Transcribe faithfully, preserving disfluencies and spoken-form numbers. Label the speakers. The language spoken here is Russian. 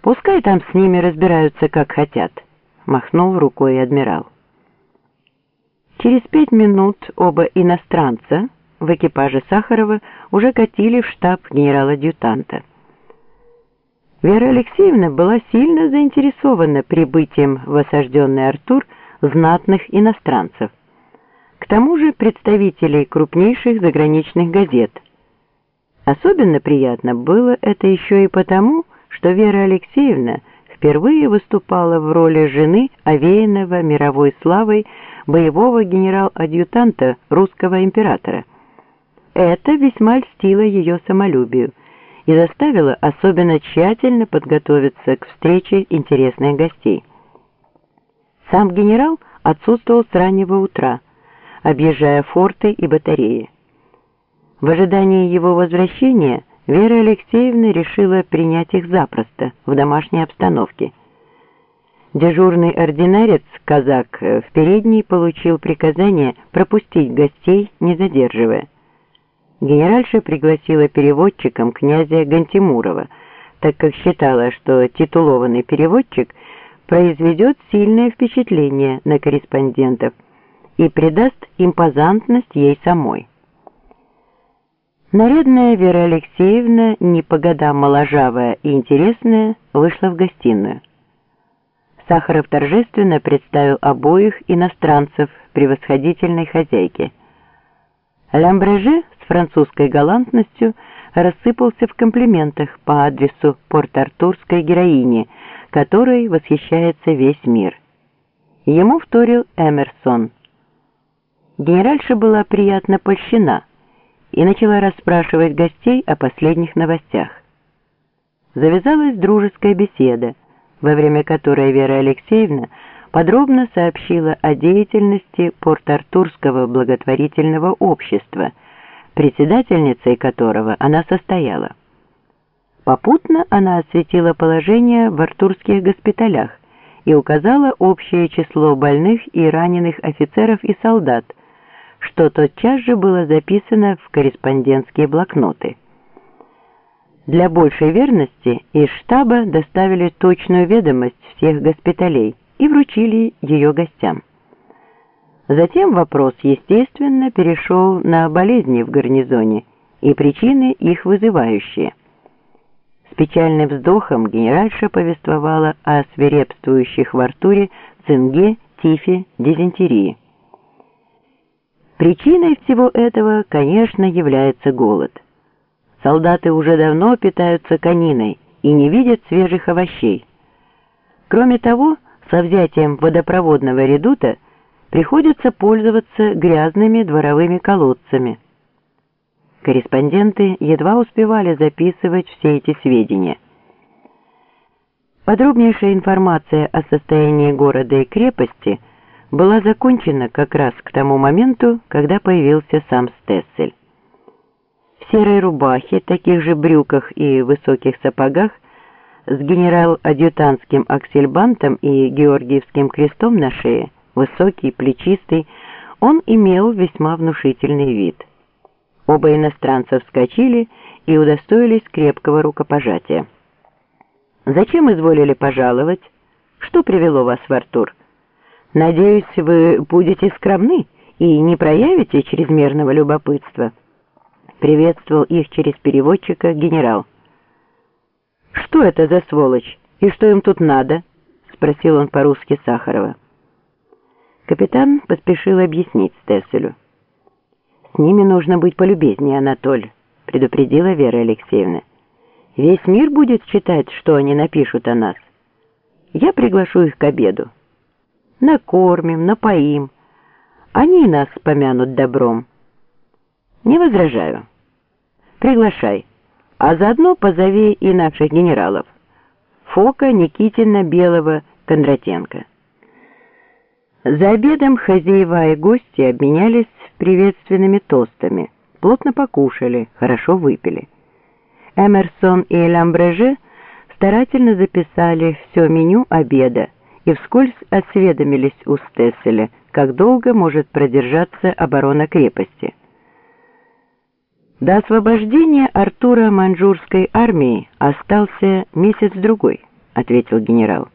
Speaker 1: «Пускай там с ними разбираются, как хотят», — махнул рукой адмирал. Через пять минут оба иностранца в экипаже Сахарова уже катили в штаб генерала-адъютанта. Вера Алексеевна была сильно заинтересована прибытием в осажденный Артур знатных иностранцев, к тому же представителей крупнейших заграничных газет. Особенно приятно было это еще и потому, что Вера Алексеевна впервые выступала в роли жены овеянного мировой славой боевого генерал-адъютанта русского императора. Это весьма льстило ее самолюбию и заставило особенно тщательно подготовиться к встрече интересных гостей. Сам генерал отсутствовал с раннего утра, объезжая форты и батареи. В ожидании его возвращения Вера Алексеевна решила принять их запросто, в домашней обстановке. Дежурный ординарец, казак, в передней получил приказание пропустить гостей, не задерживая. Генеральша пригласила переводчиком князя Гантимурова, так как считала, что титулованный переводчик произведет сильное впечатление на корреспондентов и придаст импозантность ей самой. Нарядная Вера Алексеевна, не по годам моложавая и интересная, вышла в гостиную. Сахаров торжественно представил обоих иностранцев превосходительной хозяйке. Ламбреже с французской галантностью рассыпался в комплиментах по адресу порт-артурской героини, которой восхищается весь мир. Ему вторил Эмерсон. Генеральша была приятно польщена и начала расспрашивать гостей о последних новостях. Завязалась дружеская беседа, во время которой Вера Алексеевна подробно сообщила о деятельности Порт-Артурского благотворительного общества, председательницей которого она состояла. Попутно она осветила положение в артурских госпиталях и указала общее число больных и раненых офицеров и солдат, что тотчас же было записано в корреспондентские блокноты. Для большей верности из штаба доставили точную ведомость всех госпиталей и вручили ее гостям. Затем вопрос, естественно, перешел на болезни в гарнизоне и причины их вызывающие. С печальным вздохом генеральша повествовала о свирепствующих в Артуре цинге, тифе, дизентерии. Причиной всего этого, конечно, является голод. Солдаты уже давно питаются кониной и не видят свежих овощей. Кроме того, со взятием водопроводного редута приходится пользоваться грязными дворовыми колодцами. Корреспонденты едва успевали записывать все эти сведения. Подробнейшая информация о состоянии города и крепости была закончена как раз к тому моменту, когда появился сам Стессель. В серой рубахе, таких же брюках и высоких сапогах, с генерал-адъютантским аксельбантом и георгиевским крестом на шее, высокий, плечистый, он имел весьма внушительный вид. Оба иностранца вскочили и удостоились крепкого рукопожатия. «Зачем изволили пожаловать? Что привело вас в Артур? Надеюсь, вы будете скромны и не проявите чрезмерного любопытства», — приветствовал их через переводчика генерал. «Что это за сволочь и что им тут надо?» — спросил он по-русски Сахарова. Капитан поспешил объяснить Стесселю. «С ними нужно быть полюбезнее, Анатоль», — предупредила Вера Алексеевна. «Весь мир будет читать, что они напишут о нас. Я приглашу их к обеду. Накормим, напоим. Они и нас помянут добром. Не возражаю. Приглашай, а заодно позови и наших генералов. Фока, Никитина, Белого, Кондратенко». За обедом хозяева и гости обменялись приветственными тостами, плотно покушали, хорошо выпили. Эмерсон и Ламбреже старательно записали все меню обеда и вскользь осведомились у Стесселя, как долго может продержаться оборона крепости. До освобождения Артура маньчжурской армии остался месяц-другой. — ответил генерал.